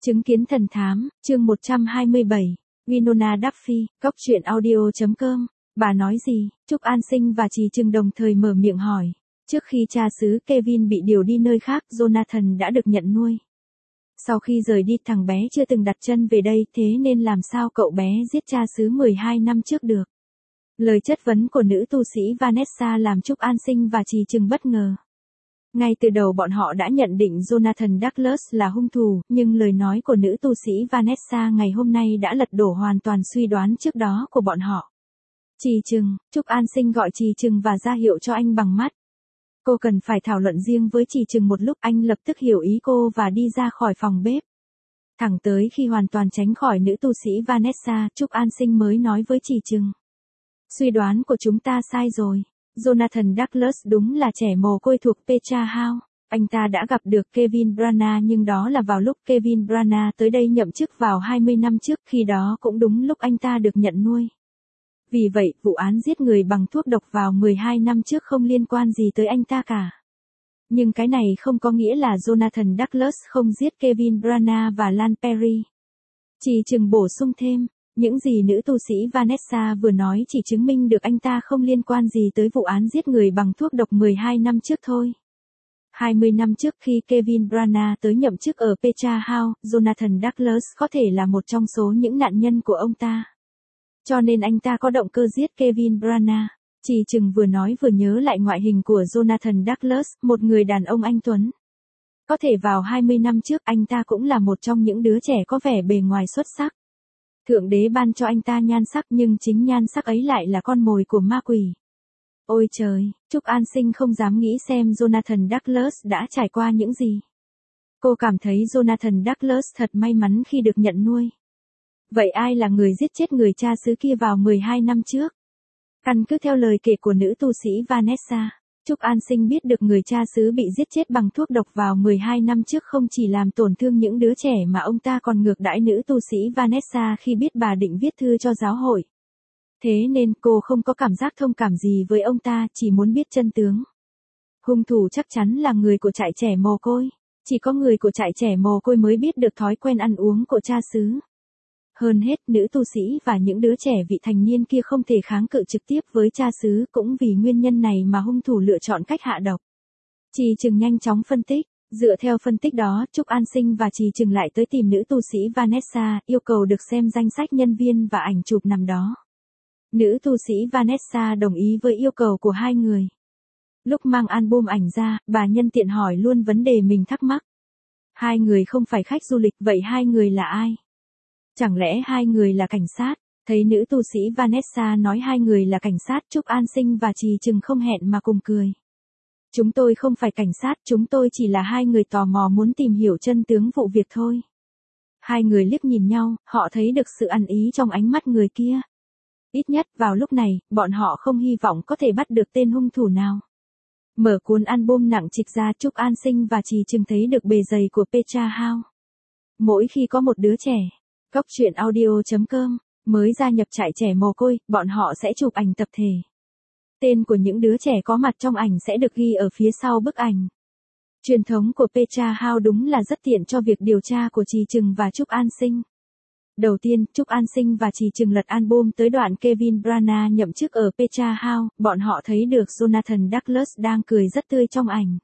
Chứng kiến thần thám, chương 127, Winona Duffy, góc truyện audio.com. Bà nói gì? Trúc An Sinh và Trì Trừng đồng thời mở miệng hỏi. Trước khi cha xứ Kevin bị điều đi nơi khác, Jonathan đã được nhận nuôi. Sau khi rời đi, thằng bé chưa từng đặt chân về đây, thế nên làm sao cậu bé giết cha xứ 12 năm trước được? Lời chất vấn của nữ tu sĩ Vanessa làm Trúc An Sinh và Trì Trừng bất ngờ. Ngay từ đầu bọn họ đã nhận định Jonathan Douglas là hung thủ, nhưng lời nói của nữ tu sĩ Vanessa ngày hôm nay đã lật đổ hoàn toàn suy đoán trước đó của bọn họ. Trì Trừng, Trúc An Sinh gọi Trì Trừng và ra hiệu cho anh bằng mắt. Cô cần phải thảo luận riêng với Trì Trừng một lúc, anh lập tức hiểu ý cô và đi ra khỏi phòng bếp. Thẳng tới khi hoàn toàn tránh khỏi nữ tu sĩ Vanessa, Trúc An Sinh mới nói với Trì Trừng. Suy đoán của chúng ta sai rồi. Jonathan Douglas đúng là trẻ mồ côi thuộc Petra House. Anh ta đã gặp được Kevin Branagh, nhưng đó là vào lúc Kevin Branagh tới đây nhậm chức vào 20 năm trước, khi đó cũng đúng lúc anh ta được nhận nuôi. Vì vậy, vụ án giết người bằng thuốc độc vào 12 năm trước không liên quan gì tới anh ta cả. Nhưng cái này không có nghĩa là Jonathan Douglas không giết Kevin Branagh và Lan Perry. Trì Trừng bổ sung thêm. Những gì nữ tu sĩ Vanessa vừa nói chỉ chứng minh được anh ta không liên quan gì tới vụ án giết người bằng thuốc độc 12 năm trước thôi. 20 năm trước khi Kevin Branagh tới nhậm chức ở Petra House, Jonathan Douglas có thể là một trong số những nạn nhân của ông ta. Cho nên anh ta có động cơ giết Kevin Branagh. Trì Trừng vừa nói vừa nhớ lại ngoại hình của Jonathan Douglas, một người đàn ông anh tuấn. Có thể vào 20 năm trước anh ta cũng là một trong những đứa trẻ có vẻ bề ngoài xuất sắc. Thượng đế ban cho anh ta nhan sắc, nhưng chính nhan sắc ấy lại là con mồi của ma quỷ. Ôi trời, Trúc An Sinh không dám nghĩ xem Jonathan Douglas đã trải qua những gì. Cô cảm thấy Jonathan Douglas thật may mắn khi được nhận nuôi. Vậy ai là người giết chết người cha xứ kia vào 12 năm trước? Căn cứ theo lời kể của nữ tu sĩ Vanessa, Trúc An Sinh biết được người cha xứ bị giết chết bằng thuốc độc vào 12 năm trước không chỉ làm tổn thương những đứa trẻ mà ông ta còn ngược đãi nữ tu sĩ Vanessa khi biết bà định viết thư cho giáo hội. Thế nên cô không có cảm giác thông cảm gì với ông ta, chỉ muốn biết chân tướng. Hung thủ chắc chắn là người của trại trẻ mồ côi. Chỉ có người của trại trẻ mồ côi mới biết được thói quen ăn uống của cha xứ. Hơn hết, nữ tu sĩ và những đứa trẻ vị thành niên kia không thể kháng cự trực tiếp với cha xứ, cũng vì nguyên nhân này mà hung thủ lựa chọn cách hạ độc. Trì Trừng nhanh chóng phân tích. Dựa theo phân tích đó, Trúc An Sinh và Trì Trừng lại tới tìm nữ tu sĩ Vanessa, yêu cầu được xem danh sách nhân viên và ảnh chụp nằm đó. Nữ tu sĩ Vanessa đồng ý với yêu cầu của hai người. Lúc mang album ảnh ra, bà nhân tiện hỏi luôn vấn đề mình thắc mắc. Hai người không phải khách du lịch, vậy hai người là ai? Chẳng lẽ hai người là cảnh sát? Thấy nữ tu sĩ Vanessa nói hai người là cảnh sát, Trúc An Sinh và Trì Trừng không hẹn mà cùng cười. Chúng tôi không phải cảnh sát, chúng tôi chỉ là hai người tò mò muốn tìm hiểu chân tướng vụ việc thôi. Hai người liếc nhìn nhau, họ thấy được sự ăn ý trong ánh mắt người kia. Ít nhất vào lúc này, bọn họ không hy vọng có thể bắt được tên hung thủ nào. Mở cuốn album nặng trịch ra, Trúc An Sinh và Trì Trừng thấy được bề dày của Petra House. Mỗi khi có một đứa trẻ, góc truyện audio.com, mới gia nhập trại trẻ mồ côi, bọn họ sẽ chụp ảnh tập thể. Tên của những đứa trẻ có mặt trong ảnh sẽ được ghi ở phía sau bức ảnh. Truyền thống của Petra House đúng là rất tiện cho việc điều tra của Trì Trừng và Trúc An Sinh. Đầu tiên, Trúc An Sinh và Trì Trừng lật album tới đoạn Kevin Branagh nhậm chức ở Petra House, bọn họ thấy được Jonathan Douglas đang cười rất tươi trong ảnh.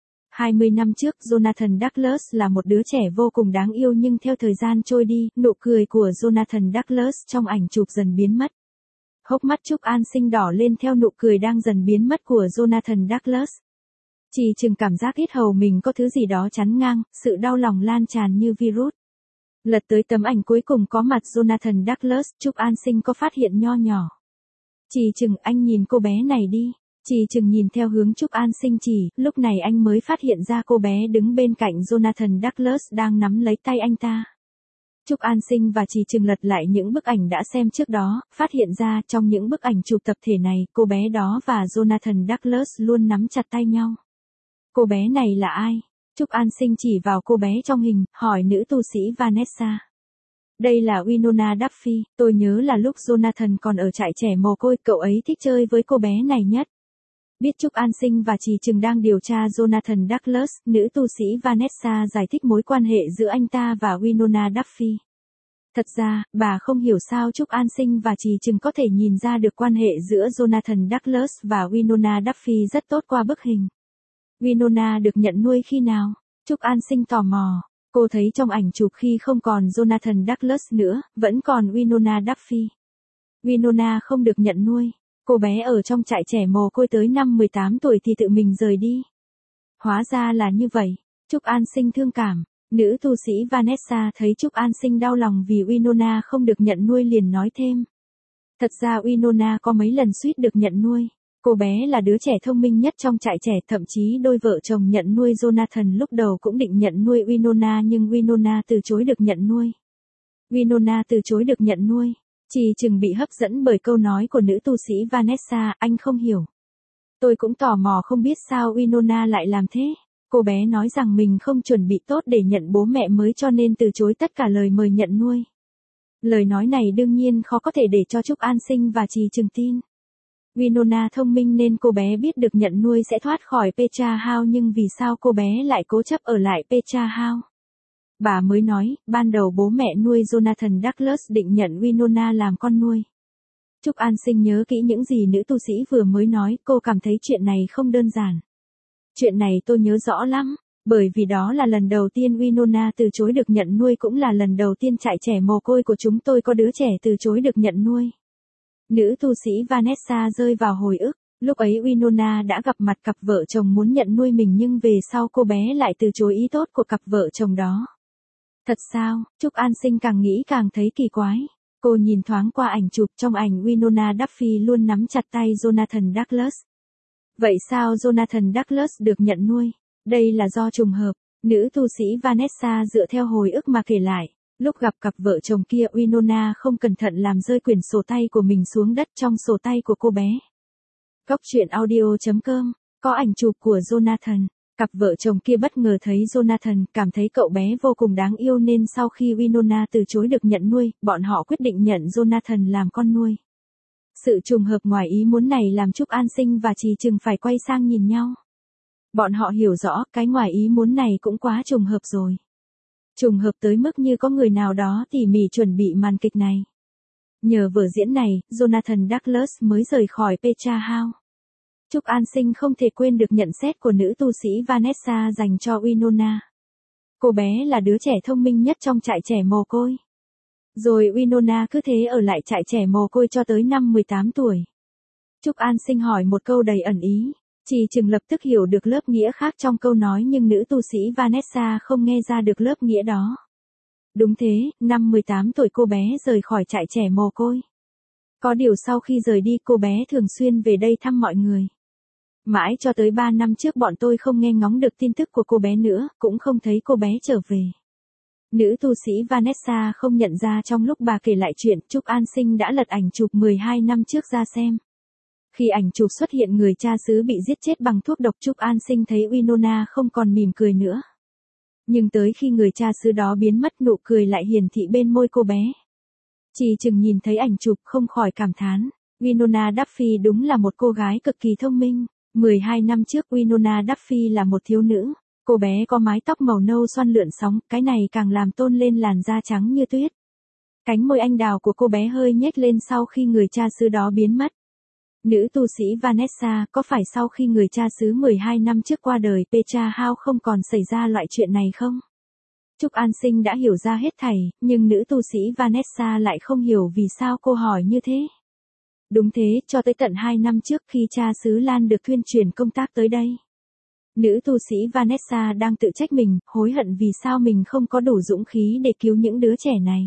20 năm trước, Jonathan Douglas là một đứa trẻ vô cùng đáng yêu, nhưng theo thời gian trôi đi, nụ cười của Jonathan Douglas trong ảnh chụp dần biến mất. Hốc mắt Trúc An Sinh đỏ lên theo nụ cười đang dần biến mất của Jonathan Douglas. Trì Trừng cảm giác ít hầu mình có thứ gì đó chắn ngang, sự đau lòng lan tràn như virus. Lật tới tấm ảnh cuối cùng có mặt Jonathan Douglas, Trúc An Sinh có phát hiện nho nhỏ. Trì Trừng, anh nhìn cô bé này đi. Trì Trừng nhìn theo hướng Trúc An Sinh chỉ, lúc này anh mới phát hiện ra cô bé đứng bên cạnh Jonathan Douglas đang nắm lấy tay anh ta. Trúc An Sinh và Trì Trừng lật lại những bức ảnh đã xem trước đó, phát hiện ra trong những bức ảnh chụp tập thể này, cô bé đó và Jonathan Douglas luôn nắm chặt tay nhau. Cô bé này là ai? Trúc An Sinh chỉ vào cô bé trong hình, hỏi nữ tu sĩ Vanessa. Đây là Winona Duffy, tôi nhớ là lúc Jonathan còn ở trại trẻ mồ côi, cậu ấy thích chơi với cô bé này nhất. Biết Trúc An Sinh và Trì Trừng đang điều tra Jonathan Douglas, nữ tu sĩ Vanessa giải thích mối quan hệ giữa anh ta và Winona Duffy. Thật ra, bà không hiểu sao Trúc An Sinh và Trì Trừng có thể nhìn ra được quan hệ giữa Jonathan Douglas và Winona Duffy rất tốt qua bức hình. Winona được nhận nuôi khi nào? Trúc An Sinh tò mò. Cô thấy trong ảnh chụp khi không còn Jonathan Douglas nữa, vẫn còn Winona Duffy. Winona không được nhận nuôi. Cô bé ở trong trại trẻ mồ côi tới năm 18 tuổi thì tự mình rời đi. Hóa ra là như vậy. Trúc An Sinh thương cảm. Nữ tu sĩ Vanessa thấy Trúc An Sinh đau lòng vì Winona không được nhận nuôi liền nói thêm. Thật ra Winona có mấy lần suýt được nhận nuôi. Cô bé là đứa trẻ thông minh nhất trong trại trẻ, thậm chí đôi vợ chồng nhận nuôi Jonathan lúc đầu cũng định nhận nuôi Winona nhưng Winona từ chối được nhận nuôi. Winona từ chối được nhận nuôi. Trì Trừng bị hấp dẫn bởi câu nói của nữ tu sĩ Vanessa, anh không hiểu. Tôi cũng tò mò không biết sao Winona lại làm thế. Cô bé nói rằng mình không chuẩn bị tốt để nhận bố mẹ mới cho nên từ chối tất cả lời mời nhận nuôi. Lời nói này đương nhiên khó có thể để cho Trúc An Sinh và Trì Trừng tin. Winona thông minh nên cô bé biết được nhận nuôi sẽ thoát khỏi Petra House, nhưng vì sao cô bé lại cố chấp ở lại Petra House? Bà mới nói, ban đầu bố mẹ nuôi Jonathan Douglas định nhận Winona làm con nuôi. Trúc An Sinh nhớ kỹ những gì nữ tu sĩ vừa mới nói, cô cảm thấy chuyện này không đơn giản. Chuyện này tôi nhớ rõ lắm, bởi vì đó là lần đầu tiên Winona từ chối được nhận nuôi, cũng là lần đầu tiên trại trẻ mồ côi của chúng tôi có đứa trẻ từ chối được nhận nuôi. Nữ tu sĩ Vanessa rơi vào hồi ức, lúc ấy Winona đã gặp mặt cặp vợ chồng muốn nhận nuôi mình nhưng về sau cô bé lại từ chối ý tốt của cặp vợ chồng đó. Thật sao? Trúc An Sinh càng nghĩ càng thấy kỳ quái. Cô nhìn thoáng qua ảnh chụp, trong ảnh Winona Duffy luôn nắm chặt tay Jonathan Douglas. Vậy sao Jonathan Douglas được nhận nuôi? Đây là do trùng hợp. Nữ tu sĩ Vanessa dựa theo hồi ức mà kể lại. Lúc gặp cặp vợ chồng kia, Winona không cẩn thận làm rơi quyển sổ tay của mình xuống đất trong sổ tay của cô bé. Góc truyện audio.com, có ảnh chụp của Jonathan. Cặp vợ chồng kia bất ngờ thấy Jonathan, cảm thấy cậu bé vô cùng đáng yêu nên sau khi Winona từ chối được nhận nuôi, bọn họ quyết định nhận Jonathan làm con nuôi. Sự trùng hợp ngoài ý muốn này làm Trúc An Sinh và Trì Trừng phải quay sang nhìn nhau. Bọn họ hiểu rõ, cái ngoài ý muốn này cũng quá trùng hợp rồi. Trùng hợp tới mức như có người nào đó tỉ mỉ chuẩn bị màn kịch này. Nhờ vở diễn này, Jonathan Douglas mới rời khỏi Petra House. Trúc An Sinh không thể quên được nhận xét của nữ tu sĩ Vanessa dành cho Winona. Cô bé là đứa trẻ thông minh nhất trong trại trẻ mồ côi. Rồi Winona cứ thế ở lại trại trẻ mồ côi cho tới năm 18 tuổi. Trúc An Sinh hỏi một câu đầy ẩn ý. Trì Trừng lập tức hiểu được lớp nghĩa khác trong câu nói nhưng nữ tu sĩ Vanessa không nghe ra được lớp nghĩa đó. Đúng thế, năm 18 tuổi cô bé rời khỏi trại trẻ mồ côi. Có điều sau khi rời đi cô bé thường xuyên về đây thăm mọi người. Mãi cho tới 3 năm trước bọn tôi không nghe ngóng được tin tức của cô bé nữa, cũng không thấy cô bé trở về. Nữ tu sĩ Vanessa không nhận ra trong lúc bà kể lại chuyện, Trúc An Sinh đã lật ảnh chụp 12 năm trước ra xem. Khi ảnh chụp xuất hiện người cha xứ bị giết chết bằng thuốc độc, Trúc An Sinh thấy Winona không còn mỉm cười nữa. Nhưng tới khi người cha xứ đó biến mất, nụ cười lại hiển thị bên môi cô bé. Trì Trừng nhìn thấy ảnh chụp không khỏi cảm thán, Winona Duffy đúng là một cô gái cực kỳ thông minh. 12 năm trước Winona Duffy là một thiếu nữ. Cô bé có mái tóc màu nâu xoăn lượn sóng, cái này càng làm tôn lên làn da trắng như tuyết. Cánh môi anh đào của cô bé hơi nhếch lên sau khi người cha xứ đó biến mất. Nữ tu sĩ Vanessa, có phải sau khi người cha xứ 12 năm trước qua đời, Petra House không còn xảy ra loại chuyện này không? Trúc An Sinh đã hiểu ra hết thảy, nhưng nữ tu sĩ Vanessa lại không hiểu vì sao cô hỏi như thế. Đúng thế, cho tới tận 2 năm trước khi cha xứ Lan được thuyên chuyển công tác tới đây. Nữ tu sĩ Vanessa đang tự trách mình, hối hận vì sao mình không có đủ dũng khí để cứu những đứa trẻ này.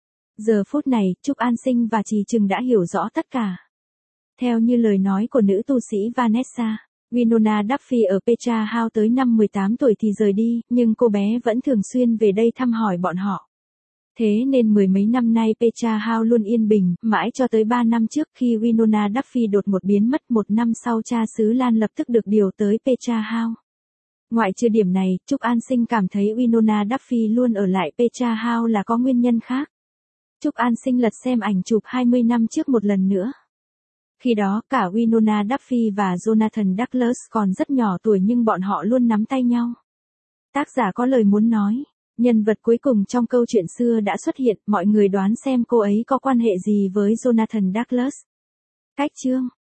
Giờ phút này, Trúc An Sinh và Trì Trừng đã hiểu rõ tất cả. Theo như lời nói của nữ tu sĩ Vanessa, Winona Duffy ở Petra House tới năm 18 tuổi thì rời đi, nhưng cô bé vẫn thường xuyên về đây thăm hỏi bọn họ. Thế nên mười mấy năm nay Petra House luôn yên bình, mãi cho tới 3 năm trước khi Winona Duffy đột ngột biến mất. 1 năm sau cha xứ Lan lập tức được điều tới Petra House. Ngoại trừ điểm này, Trúc An Sinh cảm thấy Winona Duffy luôn ở lại Petra House là có nguyên nhân khác. Trúc An Sinh lật xem ảnh chụp 20 năm trước một lần nữa. Khi đó cả Winona Duffy và Jonathan Douglas còn rất nhỏ tuổi nhưng bọn họ luôn nắm tay nhau. Tác giả có lời muốn nói. Nhân vật cuối cùng trong câu chuyện xưa đã xuất hiện, mọi người đoán xem cô ấy có quan hệ gì với Jonathan Douglas. Cách chương